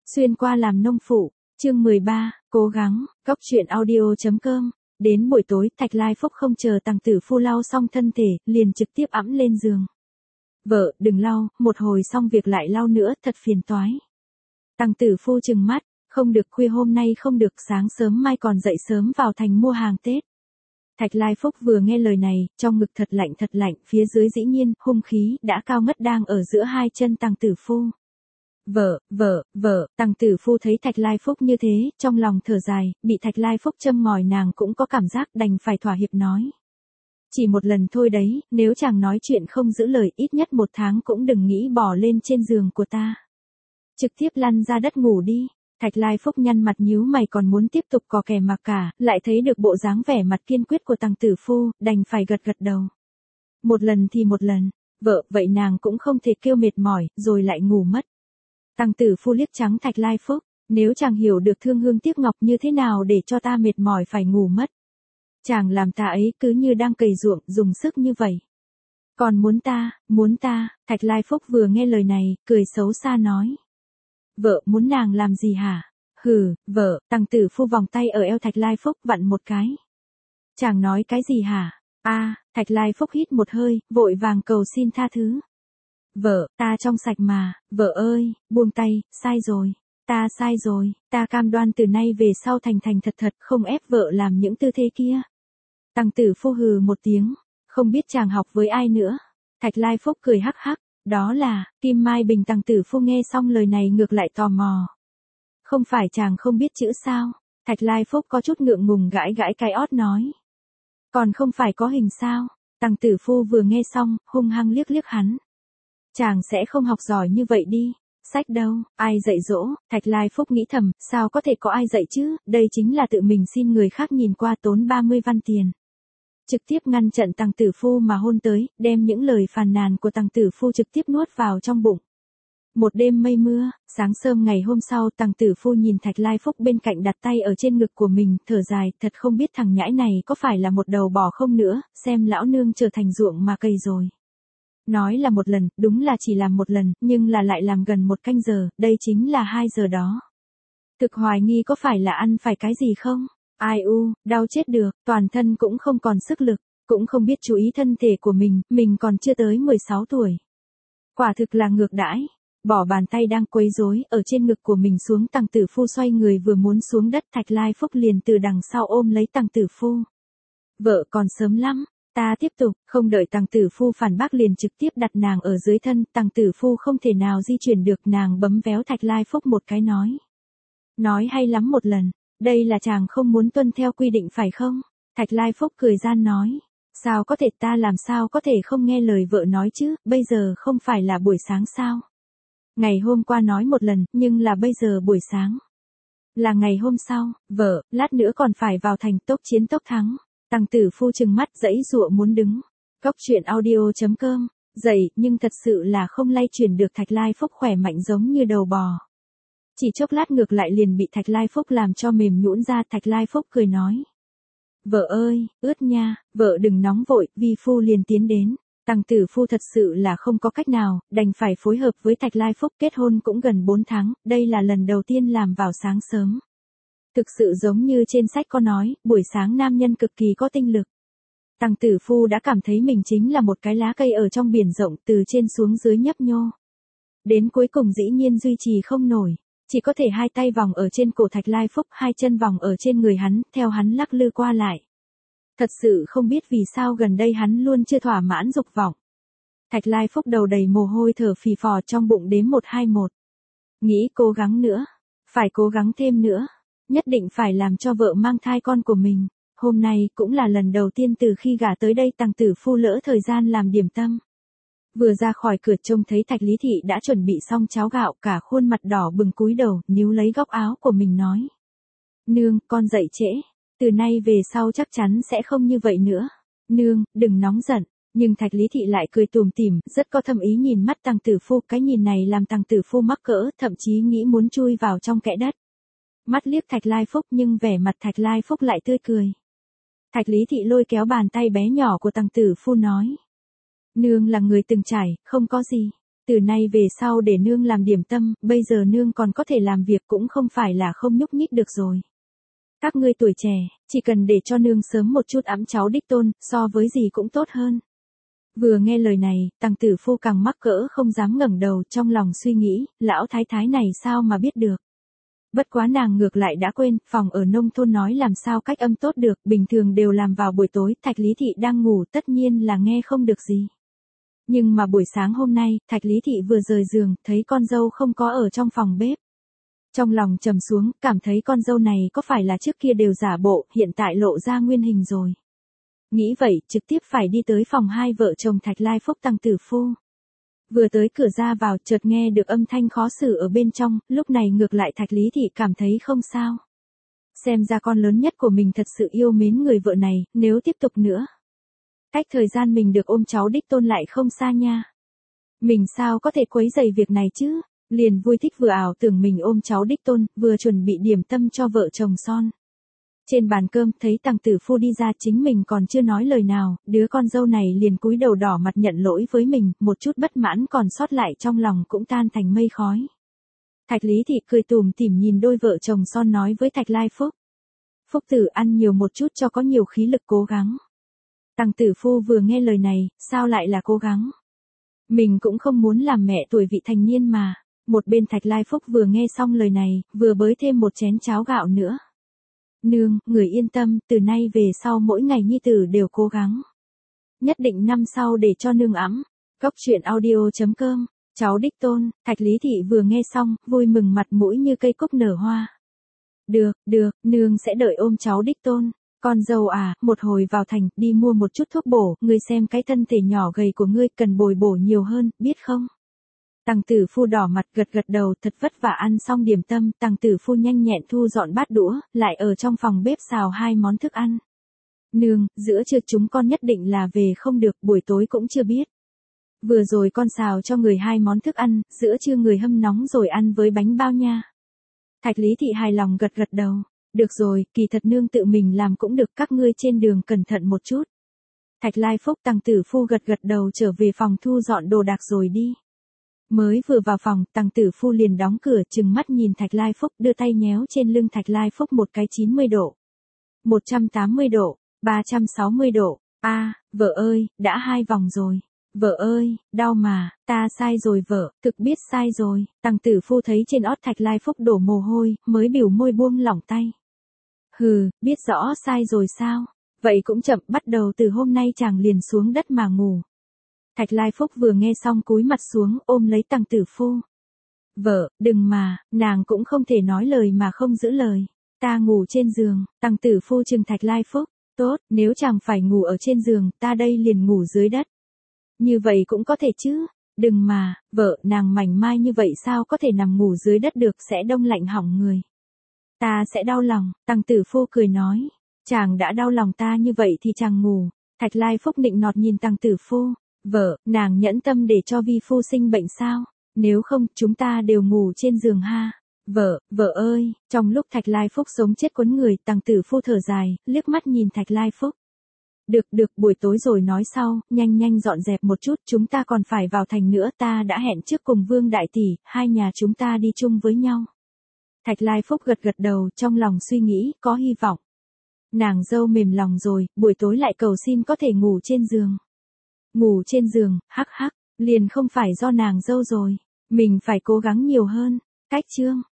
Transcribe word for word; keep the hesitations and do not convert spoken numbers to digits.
Xuyên qua làm nông phụ, chương mười ba, cố gắng, góc truyện audio.com. Đến buổi tối, Thạch Lai Phúc không chờ Tằng Tử Phu lau xong thân thể, liền trực tiếp ẵm lên giường. Vợ, đừng lau, một hồi xong việc lại lau nữa, thật phiền toái. Tằng Tử Phu trừng mắt, không được, khuya hôm nay không được, sáng sớm mai còn dậy sớm vào thành mua hàng Tết. Thạch Lai Phúc vừa nghe lời này, trong ngực thật lạnh thật lạnh, phía dưới dĩ nhiên, hung khí, đã cao ngất đang ở giữa hai chân Tằng Tử Phu. Vợ, vợ, vợ, Tằng Tử Phu thấy Thạch Lai Phúc như thế, trong lòng thở dài, bị Thạch Lai Phúc châm ngòi nàng cũng có cảm giác đành phải thỏa hiệp nói. Chỉ một lần thôi đấy, nếu chàng nói chuyện không giữ lời ít nhất một tháng cũng đừng nghĩ bỏ lên trên giường của ta. Trực tiếp lăn ra đất ngủ đi. Thạch Lai Phúc nhăn mặt nhíu mày còn muốn tiếp tục cò kè mà cả, lại thấy được bộ dáng vẻ mặt kiên quyết của Tằng Tử Phu, đành phải gật gật đầu. Một lần thì một lần, vợ, vậy nàng cũng không thể kêu mệt mỏi, rồi lại ngủ mất. Tằng Tử Phu liếc trắng Thạch Lai Phúc, nếu chàng hiểu được thương hương tiếc ngọc như thế nào để cho ta mệt mỏi phải ngủ mất. Chàng làm ta ấy cứ như đang cày ruộng, dùng sức như vậy. Còn muốn ta, muốn ta, Thạch Lai Phúc vừa nghe lời này, cười xấu xa nói. Vợ, muốn nàng làm gì hả? Hừ, vợ, Tằng Tử Phu vòng tay ở eo Thạch Lai Phúc vặn một cái. Chàng nói cái gì hả? A, à, Thạch Lai Phúc hít một hơi, vội vàng cầu xin tha thứ. Vợ, ta trong sạch mà, vợ ơi, buông tay, sai rồi, ta sai rồi, ta cam đoan từ nay về sau thành thành thật thật không ép vợ làm những tư thế kia. Tằng Tử Phu hừ một tiếng, không biết chàng học với ai nữa. Thạch Lai Phúc cười hắc hắc, đó là, Kim Mai Bình. Tằng Tử Phu nghe xong lời này ngược lại tò mò. Không phải chàng không biết chữ sao? Thạch Lai Phúc có chút ngượng ngùng gãi gãi cái ót nói. Còn không phải có hình sao? Tằng Tử Phu vừa nghe xong, hung hăng liếc liếc hắn. Chàng sẽ không học giỏi như vậy đi, sách đâu, ai dạy dỗ, Thạch Lai Phúc nghĩ thầm, sao có thể có ai dạy chứ, đây chính là tự mình xin người khác nhìn qua tốn ba mươi văn tiền. Trực tiếp ngăn chặn Tằng Tử Phu mà hôn tới, đem những lời phàn nàn của Tằng Tử Phu trực tiếp nuốt vào trong bụng. Một đêm mây mưa, sáng sớm ngày hôm sau Tằng Tử Phu nhìn Thạch Lai Phúc bên cạnh đặt tay ở trên ngực của mình, thở dài, thật không biết thằng nhãi này có phải là một đầu bò không nữa, xem lão nương trở thành ruộng mà cày rồi. Nói là một lần, đúng là chỉ làm một lần, nhưng là lại làm gần một canh giờ, đây chính là hai giờ đó. Thực hoài nghi có phải là ăn phải cái gì không? Ai u, đau chết được, toàn thân cũng không còn sức lực, cũng không biết chú ý thân thể của mình, mình còn chưa tới mười sáu tuổi. Quả thực là ngược đãi, bỏ bàn tay đang quấy rối ở trên ngực của mình xuống. Tằng Tử Phu xoay người vừa muốn xuống đất, Thạch Lai Phúc liền từ đằng sau ôm lấy Tằng Tử Phu. Vợ, còn sớm lắm. Ta tiếp tục, không đợi Tằng Tử Phu phản bác liền trực tiếp đặt nàng ở dưới thân, Tằng Tử Phu không thể nào di chuyển được, nàng bấm véo Thạch Lai Phúc một cái nói. Nói hay lắm một lần, đây là chàng không muốn tuân theo quy định phải không? Thạch Lai Phúc cười gian nói. Sao có thể, ta làm sao có thể không nghe lời vợ nói chứ, bây giờ không phải là buổi sáng sao? Ngày hôm qua nói một lần, nhưng là bây giờ buổi sáng. Là ngày hôm sau, vợ, lát nữa còn phải vào thành, tốc chiến tốc thắng. Tằng Tử Phu trừng mắt giãy giụa muốn đứng. Góc truyện audio.com, dậy, nhưng thật sự là không lay chuyển được. Thạch Lai Phúc khỏe mạnh giống như đầu bò. Chỉ chốc lát ngược lại liền bị Thạch Lai Phúc làm cho mềm nhũn ra. Thạch Lai Phúc cười nói. Vợ ơi, ướt nha, vợ đừng nóng vội, vi phu liền tiến đến. Tằng Tử Phu thật sự là không có cách nào, đành phải phối hợp với Thạch Lai Phúc. Kết hôn cũng gần bốn tháng, đây là lần đầu tiên làm vào sáng sớm. Thực sự giống như trên sách có nói, buổi sáng nam nhân cực kỳ có tinh lực. Tằng Tử Phu đã cảm thấy mình chính là một cái lá cây ở trong biển rộng, từ trên xuống dưới nhấp nhô. Đến cuối cùng dĩ nhiên duy trì không nổi, chỉ có thể hai tay vòng ở trên cổ Thạch Lai Phúc, hai chân vòng ở trên người hắn, theo hắn lắc lư qua lại. Thật sự không biết vì sao gần đây hắn luôn chưa thỏa mãn dục vọng. Thạch Lai Phúc đầu đầy mồ hôi thở phì phò trong bụng đếm một hai một. Nghĩ cố gắng nữa, phải cố gắng thêm nữa. Nhất định phải làm cho vợ mang thai con của mình. Hôm nay cũng là lần đầu tiên từ khi gả tới đây Tằng Tử Phu lỡ thời gian làm điểm tâm. Vừa ra khỏi cửa trông thấy Thạch Lý Thị đã chuẩn bị xong cháo gạo, cả khuôn mặt đỏ bừng cúi đầu, níu lấy góc áo của mình nói. Nương, con dậy trễ. Từ nay về sau chắc chắn sẽ không như vậy nữa. Nương, đừng nóng giận. Nhưng Thạch Lý Thị lại cười tủm tỉm, rất có thâm ý nhìn mắt Tằng Tử Phu. Cái nhìn này làm Tằng Tử Phu mắc cỡ, thậm chí nghĩ muốn chui vào trong kẽ đất. Mắt liếc Thạch Lai Phúc nhưng vẻ mặt Thạch Lai Phúc lại tươi cười. Thạch Lý Thị lôi kéo bàn tay bé nhỏ của Tằng Tử Phu nói. Nương là người từng trải, không có gì. Từ nay về sau để nương làm điểm tâm, bây giờ nương còn có thể làm việc cũng không phải là không nhúc nhích được rồi. Các ngươi tuổi trẻ, chỉ cần để cho nương sớm một chút ẵm cháu đích tôn, so với gì cũng tốt hơn. Vừa nghe lời này, Tằng Tử Phu càng mắc cỡ không dám ngẩng đầu, trong lòng suy nghĩ, lão thái thái này sao mà biết được. Bất quá nàng ngược lại đã quên, phòng ở nông thôn nói làm sao cách âm tốt được, bình thường đều làm vào buổi tối, Thạch Lý Thị đang ngủ tất nhiên là nghe không được gì. Nhưng mà buổi sáng hôm nay, Thạch Lý Thị vừa rời giường, thấy con dâu không có ở trong phòng bếp. Trong lòng trầm xuống, cảm thấy con dâu này có phải là trước kia đều giả bộ, hiện tại lộ ra nguyên hình rồi. Nghĩ vậy, trực tiếp phải đi tới phòng hai vợ chồng Thạch Lai Phúc Tằng Tử Phu. Vừa tới cửa ra vào, chợt nghe được âm thanh khó xử ở bên trong, lúc này ngược lại Thạch Lý Thị cảm thấy không sao. Xem ra con lớn nhất của mình thật sự yêu mến người vợ này, nếu tiếp tục nữa. Cách thời gian mình được ôm cháu đích tôn lại không xa nha. Mình sao có thể quấy rầy việc này chứ? Liền vui thích vừa ảo tưởng mình ôm cháu đích tôn, vừa chuẩn bị điểm tâm cho vợ chồng son. Trên bàn cơm thấy Tằng Tử Phu đi ra, chính mình còn chưa nói lời nào, đứa con dâu này liền cúi đầu đỏ mặt nhận lỗi với mình, một chút bất mãn còn sót lại trong lòng cũng tan thành mây khói. Thạch Lý Thị cười tủm tỉm nhìn đôi vợ chồng son nói với Thạch Lai Phúc. Phúc tử ăn nhiều một chút cho có nhiều khí lực cố gắng. Tằng Tử Phu vừa nghe lời này, sao lại là cố gắng? Mình cũng không muốn làm mẹ tuổi vị thành niên mà. Một bên Thạch Lai Phúc vừa nghe xong lời này, vừa bới thêm một chén cháo gạo nữa. Nương, người yên tâm, từ nay về sau mỗi ngày nhi tử đều cố gắng. Nhất định năm sau để cho nương ẵm. Cốc truyện audio chấm com, cháu đích tôn. Thạch Lý Thị vừa nghe xong, vui mừng mặt mũi như cây cúc nở hoa. Được, được, nương sẽ đợi ôm cháu đích tôn. Con dâu à, một hồi vào thành, đi mua một chút thuốc bổ, ngươi xem cái thân thể nhỏ gầy của ngươi cần bồi bổ nhiều hơn, biết không? Tằng Tử Phu đỏ mặt gật gật đầu, thật vất vả ăn xong điểm tâm, Tằng Tử Phu nhanh nhẹn thu dọn bát đũa, lại ở trong phòng bếp xào hai món thức ăn. Nương, giữa trưa chúng con nhất định là về không được, buổi tối cũng chưa biết. Vừa rồi con xào cho người hai món thức ăn, giữa trưa người hâm nóng rồi ăn với bánh bao nha. Thạch Lý Thị hài lòng gật gật đầu. Được rồi, kỳ thật nương tự mình làm cũng được, các ngươi trên đường cẩn thận một chút. Thạch Lai Phúc Tằng Tử Phu gật gật đầu trở về phòng thu dọn đồ đạc rồi đi. Mới vừa vào phòng, Tằng Tử Phu liền đóng cửa, trừng mắt nhìn Thạch Lai Phúc, đưa tay nhéo trên lưng Thạch Lai Phúc một cái chín mươi độ, một trăm tám mươi độ, ba trăm sáu mươi độ. A, à, vợ ơi, đã hai vòng rồi. Vợ ơi, đau mà, ta sai rồi vợ, thực biết sai rồi. Tằng Tử Phu thấy trên ót Thạch Lai Phúc đổ mồ hôi, mới bỉu môi buông lỏng tay. Hừ, biết rõ sai rồi sao? Vậy cũng chậm, bắt đầu từ hôm nay chàng liền xuống đất mà ngủ. Thạch Lai Phúc vừa nghe xong cúi mặt xuống, ôm lấy Tằng Tử Phu. Vợ, đừng mà, nàng cũng không thể nói lời mà không giữ lời. Ta ngủ trên giường. Tằng Tử Phu trừng Thạch Lai Phúc. Tốt, nếu chàng phải ngủ ở trên giường, ta đây liền ngủ dưới đất. Như vậy cũng có thể chứ. Đừng mà, vợ, nàng mảnh mai như vậy sao có thể nằm ngủ dưới đất được, sẽ đông lạnh hỏng người. Ta sẽ đau lòng. Tằng Tử Phu cười nói. Chàng đã đau lòng ta như vậy thì chàng ngủ. Thạch Lai Phúc nịnh nọt nhìn Tằng Tử Phu. Vợ, nàng nhẫn tâm để cho vi phu sinh bệnh sao? Nếu không, chúng ta đều ngủ trên giường ha. Vợ, vợ ơi, trong lúc Thạch Lai Phúc sống chết quấn người, Tằng Tử Phu thở dài, liếc mắt nhìn Thạch Lai Phúc. Được, được, buổi tối rồi nói sau, nhanh nhanh dọn dẹp một chút, chúng ta còn phải vào thành nữa, ta đã hẹn trước cùng Vương Đại Tỷ, hai nhà chúng ta đi chung với nhau. Thạch Lai Phúc gật gật đầu, trong lòng suy nghĩ, có hy vọng. Nàng dâu mềm lòng rồi, buổi tối lại cầu xin có thể ngủ trên giường. Ngủ trên giường, hắc hắc, liền không phải do nàng dâu rồi. Mình phải cố gắng nhiều hơn. Cách chương.